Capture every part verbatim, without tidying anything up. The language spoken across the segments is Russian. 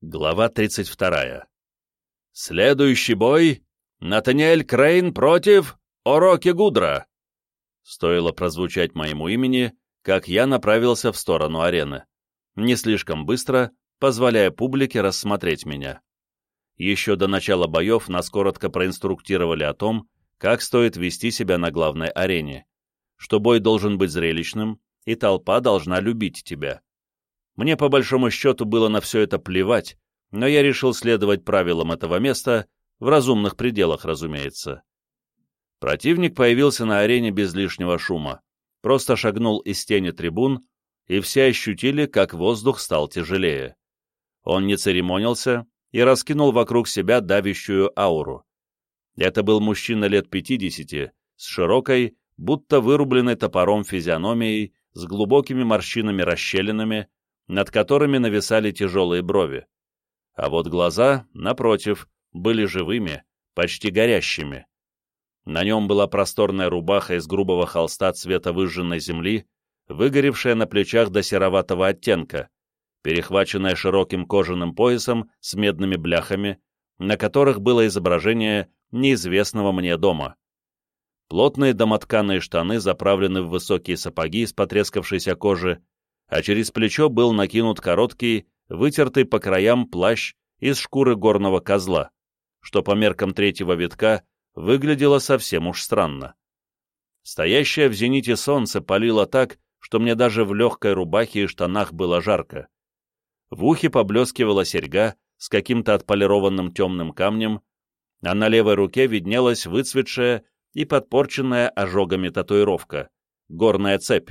Глава тридцать вторая. Следующий бой — Натаниэль Крейн против Ороки Гудра. Стоило прозвучать моему имени, как я направился в сторону арены. Не слишком быстро, позволяя публике рассмотреть меня. Еще до начала боев нас коротко проинструктировали о том, как стоит вести себя на главной арене, что бой должен быть зрелищным, и толпа должна любить тебя. Мне по большому счету было на все это плевать, но я решил следовать правилам этого места, в разумных пределах, разумеется. Противник появился на арене без лишнего шума, просто шагнул из тени трибун, и все ощутили, как воздух стал тяжелее. Он не церемонился и раскинул вокруг себя давящую ауру. Это был мужчина лет пятидесяти, с широкой, будто вырубленной топором физиономией, с глубокими морщинами-расщелинами, над которыми нависали тяжелые брови. А вот глаза, напротив, были живыми, почти горящими. На нем была просторная рубаха из грубого холста цвета выжженной земли, выгоревшая на плечах до сероватого оттенка, перехваченная широким кожаным поясом с медными бляхами, на которых было изображение неизвестного мне дома. Плотные домотканые штаны заправлены в высокие сапоги из потрескавшейся кожи, а через плечо был накинут короткий, вытертый по краям плащ из шкуры горного козла, что по меркам третьего витка выглядело совсем уж странно. Стоящее в зените солнце палило так, что мне даже в легкой рубахе и штанах было жарко. В ухе поблескивала серьга с каким-то отполированным темным камнем, а на левой руке виднелась выцветшая и подпорченная ожогами татуировка — горная цепь.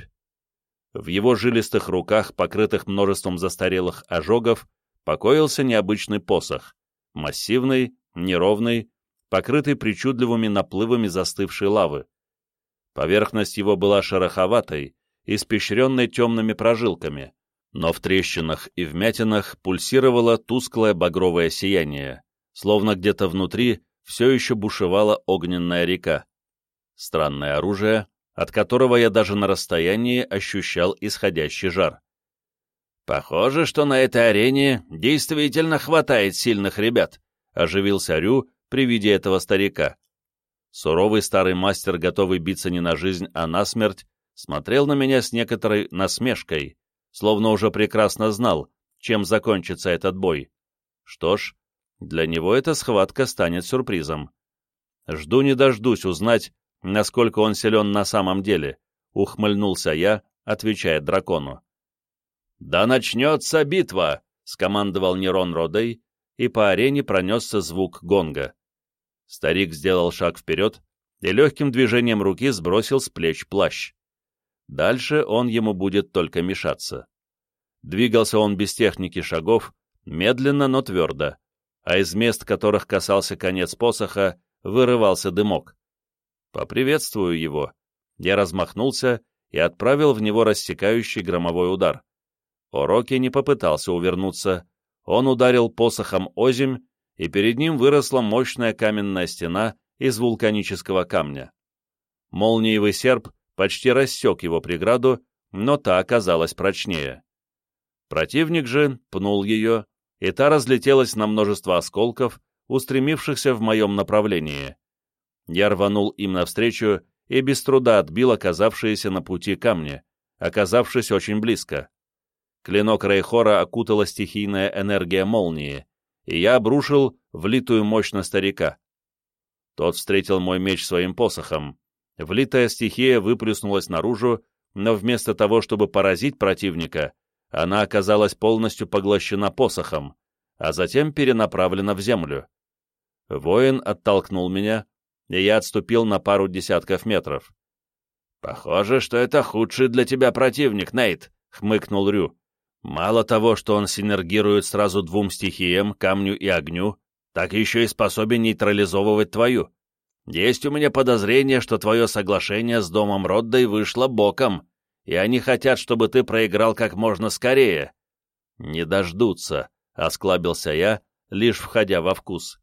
В его жилистых руках, покрытых множеством застарелых ожогов, покоился необычный посох, массивный, неровный, покрытый причудливыми наплывами застывшей лавы. Поверхность его была шероховатой, испещренной темными прожилками, но в трещинах и вмятинах пульсировало тусклое багровое сияние, словно где-то внутри все еще бушевала огненная река. Странное оружие, от которого я даже на расстоянии ощущал исходящий жар. «Похоже, что на этой арене действительно хватает сильных ребят», — оживился Рю при виде этого старика. Суровый старый мастер, готовый биться не на жизнь, а на смерть, смотрел на меня с некоторой насмешкой, словно уже прекрасно знал, чем закончится этот бой. Что ж, для него эта схватка станет сюрпризом. Жду не дождусь узнать, насколько он силен на самом деле, — ухмыльнулся я, отвечая дракону. «Да начнется битва!» — скомандовал Нерон Родей, и по арене пронесся звук гонга. Старик сделал шаг вперед и легким движением руки сбросил с плеч плащ. Дальше он ему будет только мешаться. Двигался он без техники шагов, медленно, но твердо, а из мест, которых касался конец посоха, вырывался дымок. Поприветствую его. Я размахнулся и отправил в него рассекающий громовой удар. Ороки не попытался увернуться. Он ударил посохом озимь, и перед ним выросла мощная каменная стена из вулканического камня. Молниевый серп почти рассек его преграду, но та оказалась прочнее. Противник же пнул ее, и та разлетелась на множество осколков, устремившихся в моем направлении. Я рванул им навстречу и без труда отбил оказавшиеся на пути камни, оказавшись очень близко. Клинок Рейхора окутала стихийная энергия молнии, и я обрушил влитую мощь на старика. Тот встретил мой меч своим посохом. Влитая стихия выплеснулась наружу, но вместо того, чтобы поразить противника, она оказалась полностью поглощена посохом, а затем перенаправлена в землю. Воин оттолкнул меня, и я отступил на пару десятков метров. «Похоже, что это худший для тебя противник, Нейт», — хмыкнул Рю. «Мало того, что он синергирует сразу двум стихиям, камню и огню, так еще и способен нейтрализовывать твою. Есть у меня подозрение, что твое соглашение с домом Роддой вышло боком, и они хотят, чтобы ты проиграл как можно скорее». «Не дождутся», — осклабился я, лишь входя во вкус.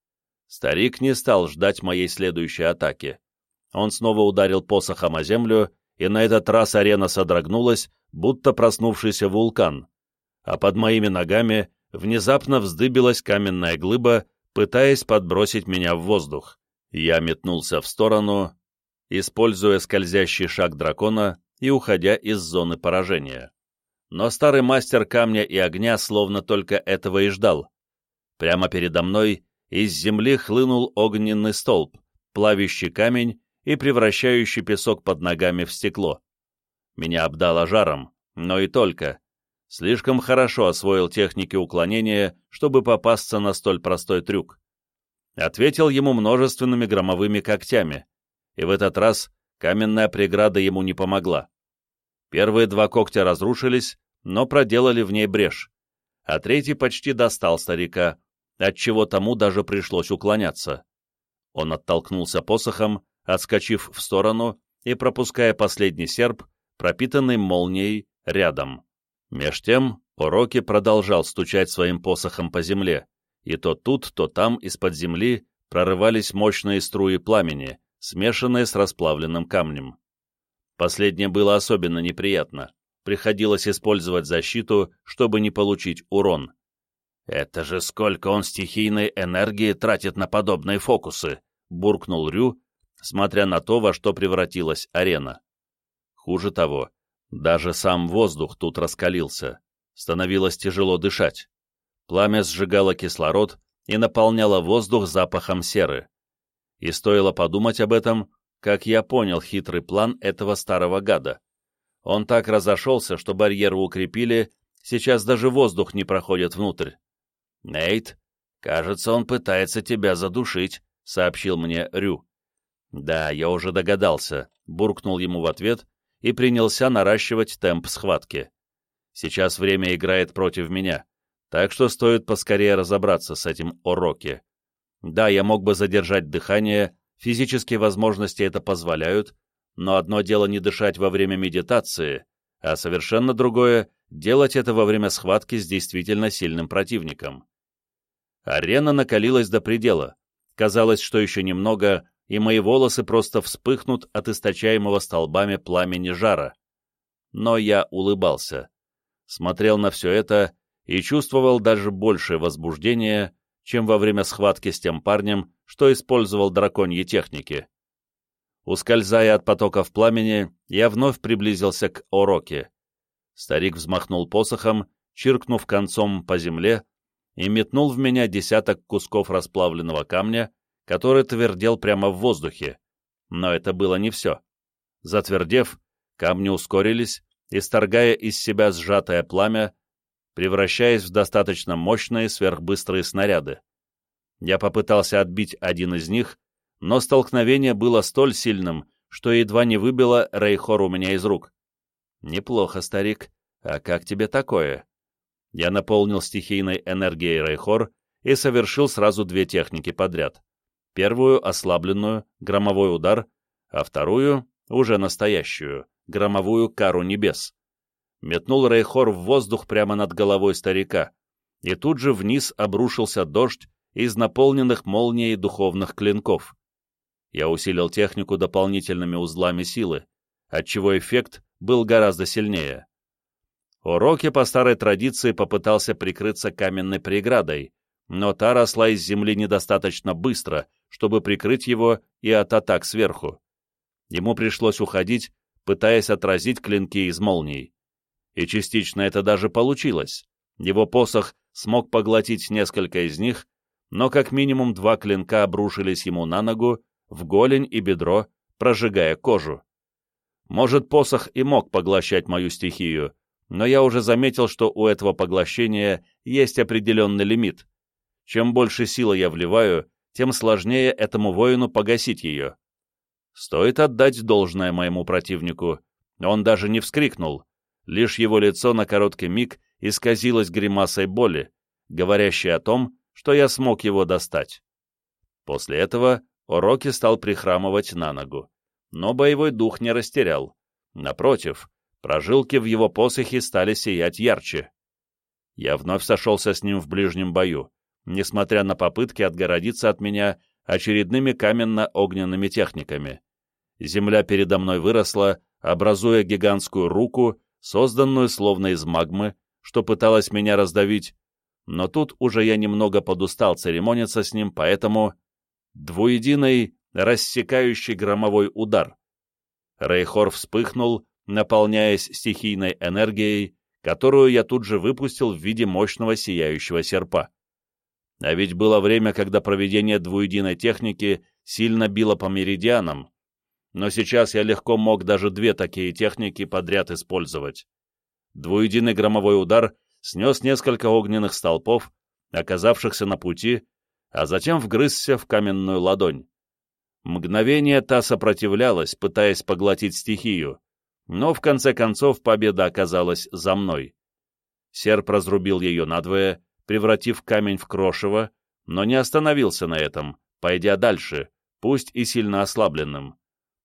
Старик не стал ждать моей следующей атаки. Он снова ударил посохом о землю, и на этот раз арена содрогнулась, будто проснувшийся вулкан, а под моими ногами внезапно вздыбилась каменная глыба, пытаясь подбросить меня в воздух. Я метнулся в сторону, используя скользящий шаг дракона и уходя из зоны поражения. Но старый мастер камня и огня словно только этого и ждал. Прямо передо мной из земли хлынул огненный столб, плавящий камень и превращающий песок под ногами в стекло. Меня обдало жаром, но и только. Слишком хорошо освоил техники уклонения, чтобы попасться на столь простой трюк. Ответил ему множественными громовыми когтями, и в этот раз каменная преграда ему не помогла. Первые два когтя разрушились, но проделали в ней брешь, а третий почти достал старика, отчего тому даже пришлось уклоняться. Он оттолкнулся посохом, отскочив в сторону и пропуская последний серп, пропитанный молнией, рядом. Меж тем Ороки продолжал стучать своим посохом по земле, и то тут, то там из-под земли прорывались мощные струи пламени, смешанные с расплавленным камнем. Последнее было особенно неприятно. Приходилось использовать защиту, чтобы не получить урон. «Это же сколько он стихийной энергии тратит на подобные фокусы!» — буркнул Рю, смотря на то, во что превратилась арена. Хуже того, даже сам воздух тут раскалился. Становилось тяжело дышать. Пламя сжигало кислород и наполняло воздух запахом серы. И стоило подумать об этом, как я понял хитрый план этого старого гада. Он так разошелся, что барьеры укрепили, сейчас даже воздух не проходит внутрь. «Нейт, кажется, он пытается тебя задушить», — сообщил мне Рю. «Да, я уже догадался», — буркнул ему в ответ и принялся наращивать темп схватки. «Сейчас время играет против меня, так что стоит поскорее разобраться с этим Ороки. Да, я мог бы задержать дыхание, физические возможности это позволяют, но одно дело не дышать во время медитации, а совершенно другое — делать это во время схватки с действительно сильным противником». Арена накалилась до предела. Казалось, что еще немного, и мои волосы просто вспыхнут от источаемого столбами пламени жара. Но я улыбался. Смотрел на все это и чувствовал даже большее возбуждение, чем во время схватки с тем парнем, что использовал драконьи техники. Ускользая от потоков пламени, я вновь приблизился к Ороки. Старик взмахнул посохом, чиркнув концом по земле, и метнул в меня десяток кусков расплавленного камня, который твердел прямо в воздухе. Но это было не все. Затвердев, камни ускорились, исторгая из себя сжатое пламя, превращаясь в достаточно мощные сверхбыстрые снаряды. Я попытался отбить один из них, но столкновение было столь сильным, что едва не выбило Рейхор у меня из рук. «Неплохо, старик. А как тебе такое?» Я наполнил стихийной энергией Рейхор и совершил сразу две техники подряд. Первую — ослабленную, громовой удар, а вторую — уже настоящую, громовую кару небес. Метнул Рейхор в воздух прямо над головой старика, и тут же вниз обрушился дождь из наполненных молнией духовных клинков. Я усилил технику дополнительными узлами силы, отчего эффект был гораздо сильнее. Ороки по старой традиции попытался прикрыться каменной преградой, но та росла из земли недостаточно быстро, чтобы прикрыть его и от атак сверху. Ему пришлось уходить, пытаясь отразить клинки из молний. И частично это даже получилось. Его посох смог поглотить несколько из них, но как минимум два клинка обрушились ему на ногу, в голень и бедро, прожигая кожу. Может, посох и мог поглощать мою стихию, но я уже заметил, что у этого поглощения есть определенный лимит. Чем больше силы я вливаю, тем сложнее этому воину погасить ее. Стоит отдать должное моему противнику. Он даже не вскрикнул, лишь его лицо на короткий миг исказилось гримасой боли, говорящей о том, что я смог его достать. После этого Ороки стал прихрамывать на ногу, но боевой дух не растерял. Напротив, прожилки в его посохе стали сиять ярче. Я вновь сошелся с ним в ближнем бою, несмотря на попытки отгородиться от меня очередными каменно-огненными техниками. Земля передо мной выросла, образуя гигантскую руку, созданную словно из магмы, что пыталась меня раздавить, но тут уже я немного подустал церемониться с ним, поэтому... Двуединый, рассекающий громовой удар. Рейхор вспыхнул, наполняясь стихийной энергией, которую я тут же выпустил в виде мощного сияющего серпа. А ведь было время, когда проведение двуединой техники сильно било по меридианам, но сейчас я легко мог даже две такие техники подряд использовать. Двуединый громовой удар снес несколько огненных столпов, оказавшихся на пути, а затем вгрызся в каменную ладонь. Мгновение та сопротивлялась, пытаясь поглотить стихию, но в конце концов победа оказалась за мной. Серп разрубил ее надвое, превратив камень в крошево, но не остановился на этом, пойдя дальше, пусть и сильно ослабленным.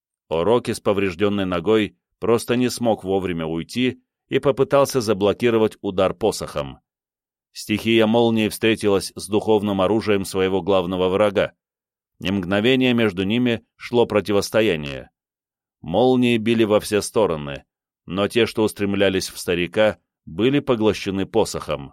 Ороки с поврежденной ногой просто не смог вовремя уйти и попытался заблокировать удар посохом. Стихия молнии встретилась с духовным оружием своего главного врага, и мгновение между ними шло противостояние. Молнии били во все стороны, но те, что устремлялись в старика, были поглощены посохом.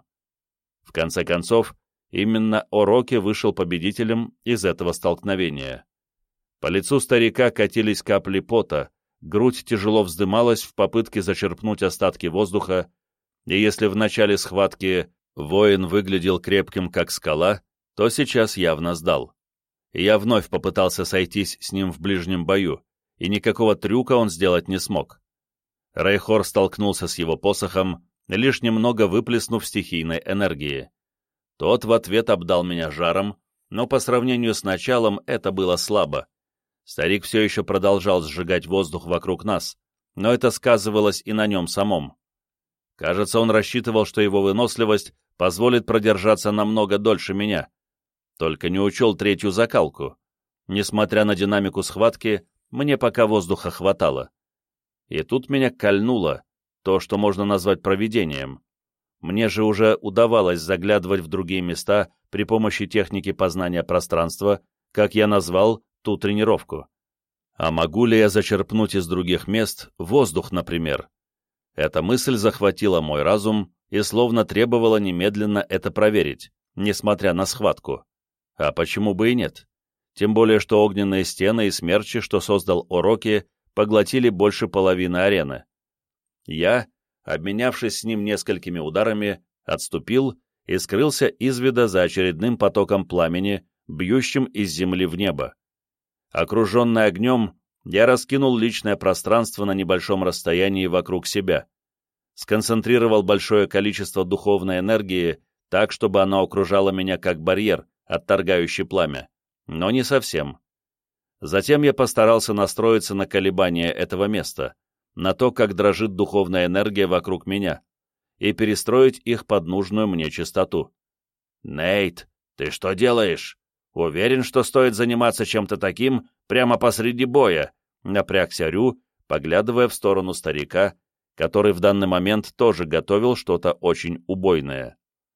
В конце концов, именно Ороки вышел победителем из этого столкновения. По лицу старика катились капли пота, грудь тяжело вздымалась в попытке зачерпнуть остатки воздуха, и если в начале схватки воин выглядел крепким, как скала, то сейчас явно сдал. Я вновь попытался сойтись с ним в ближнем бою, и никакого трюка он сделать не смог. Рейхор столкнулся с его посохом, лишь немного выплеснув стихийной энергии. Тот в ответ обдал меня жаром, но по сравнению с началом это было слабо. Старик все еще продолжал сжигать воздух вокруг нас, но это сказывалось и на нем самом. Кажется, он рассчитывал, что его выносливость позволит продержаться намного дольше меня. Только не учел третью закалку. Несмотря на динамику схватки, мне пока воздуха хватало. И тут меня кольнуло то, что можно назвать провидением. Мне же уже удавалось заглядывать в другие места при помощи техники познания пространства, как я назвал ту тренировку. А могу ли я зачерпнуть из других мест воздух, например? Эта мысль захватила мой разум и словно требовала немедленно это проверить, несмотря на схватку. А почему бы и нет? Тем более, что огненные стены и смерчи, что создал Ороки, поглотили больше половины арены. Я, обменявшись с ним несколькими ударами, отступил и скрылся из вида за очередным потоком пламени, бьющим из земли в небо. Окруженный огнем, я раскинул личное пространство на небольшом расстоянии вокруг себя, сконцентрировал большое количество духовной энергии так, чтобы она окружала меня как барьер, отторгающий пламя, но не совсем. Затем я постарался настроиться на колебания этого места, на то, как дрожит духовная энергия вокруг меня, и перестроить их под нужную мне частоту. «Нейт, ты что делаешь? Уверен, что стоит заниматься чем-то таким прямо посреди боя?» — напрягся Рю, поглядывая в сторону старика, который в данный момент тоже готовил что-то очень убойное.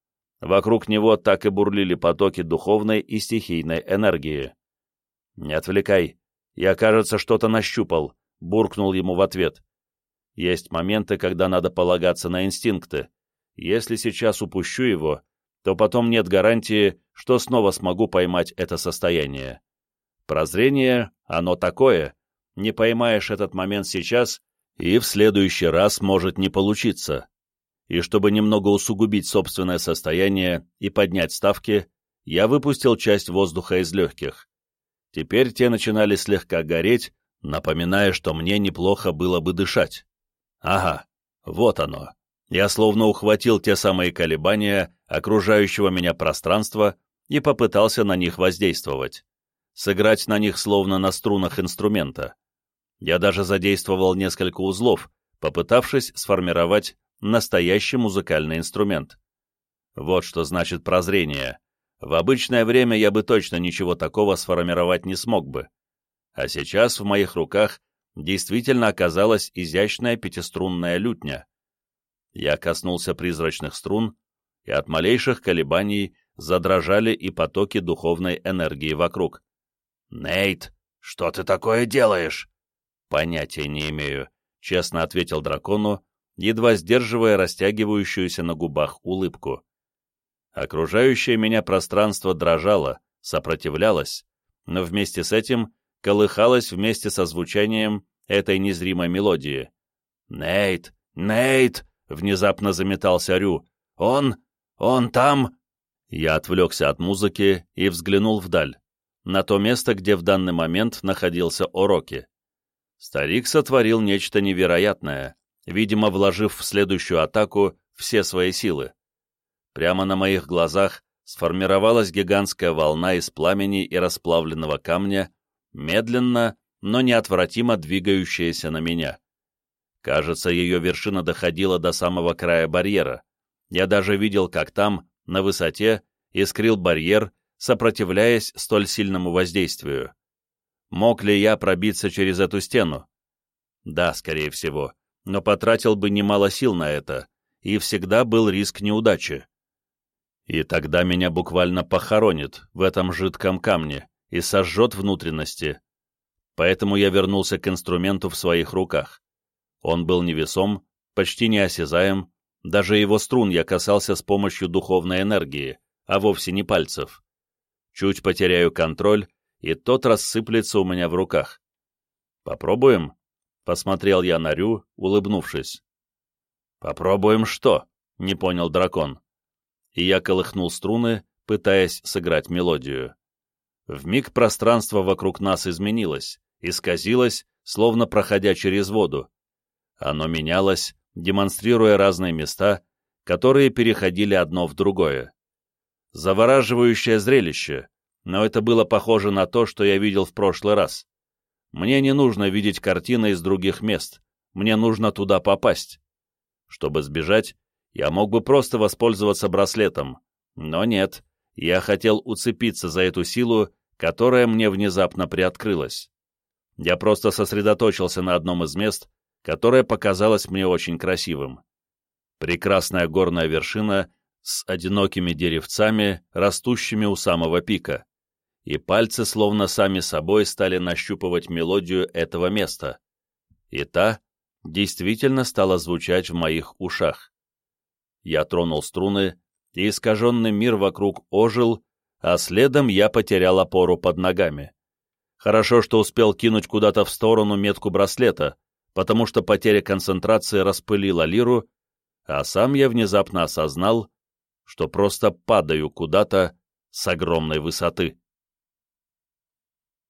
Вокруг него так и бурлили потоки духовной и стихийной энергии. «Не отвлекай, я, кажется, что-то нащупал», — буркнул ему в ответ. «Есть моменты, когда надо полагаться на инстинкты. Если сейчас упущу его, то потом нет гарантии, что снова смогу поймать это состояние. Прозрение, оно такое, не поймаешь этот момент сейчас, и в следующий раз может не получиться». И чтобы немного усугубить собственное состояние и поднять ставки, я выпустил часть воздуха из легких. Теперь те начинали слегка гореть, напоминая, что мне неплохо было бы дышать. Ага, вот оно. Я словно ухватил те самые колебания окружающего меня пространства и попытался на них воздействовать. Сыграть на них словно на струнах инструмента. Я даже задействовал несколько узлов, попытавшись сформировать настоящий музыкальный инструмент. Вот что значит прозрение. В обычное время я бы точно ничего такого сформировать не смог бы. А сейчас в моих руках действительно оказалась изящная пятиструнная лютня. Я коснулся призрачных струн, и от малейших колебаний задрожали и потоки духовной энергии вокруг. «Нейт, что ты такое делаешь?» «Понятия не имею», — честно ответил дракону, едва сдерживая растягивающуюся на губах улыбку. Окружающее меня пространство дрожало, сопротивлялось, но вместе с этим колыхалось вместе со звучанием этой незримой мелодии. «Нейт! Нейт!» — внезапно заметался Рю. «Он! Он там!» Я отвлекся от музыки и взглянул вдаль, на то место, где в данный момент находился Ороки. Старик сотворил нечто невероятное, видимо, вложив в следующую атаку все свои силы. Прямо на моих глазах сформировалась гигантская волна из пламени и расплавленного камня, медленно, но неотвратимо двигающаяся на меня. Кажется, ее вершина доходила до самого края барьера. Я даже видел, как там, на высоте, искрил барьер, сопротивляясь столь сильному воздействию. Мог ли я пробиться через эту стену? Да, скорее всего, но потратил бы немало сил на это, и всегда был риск неудачи. И тогда меня буквально похоронит в этом жидком камне и сожжет внутренности. Поэтому я вернулся к инструменту в своих руках. Он был невесом, почти неосязаем, даже его струн я касался с помощью духовной энергии, а вовсе не пальцев. Чуть потеряю контроль, и тот рассыплется у меня в руках. «Попробуем?» — посмотрел я на Рю, улыбнувшись. «Попробуем что?» — не понял дракон. И я колыхнул струны, пытаясь сыграть мелодию. Вмиг пространство вокруг нас изменилось, исказилось, словно проходя через воду. Оно менялось, демонстрируя разные места, которые переходили одно в другое. Завораживающее зрелище, но это было похоже на то, что я видел в прошлый раз. Мне не нужно видеть картины из других мест, мне нужно туда попасть. Чтобы сбежать, я мог бы просто воспользоваться браслетом, но нет, я хотел уцепиться за эту силу, которая мне внезапно приоткрылась. Я просто сосредоточился на одном из мест, которое показалось мне очень красивым. Прекрасная горная вершина с одинокими деревцами, растущими у самого пика. И пальцы словно сами собой стали нащупывать мелодию этого места. И та действительно стала звучать в моих ушах. Я тронул струны, и искаженный мир вокруг ожил, а следом я потерял опору под ногами. Хорошо, что успел кинуть куда-то в сторону метку браслета, потому что потеря концентрации распылила лиру, а сам я внезапно осознал, что просто падаю куда-то с огромной высоты.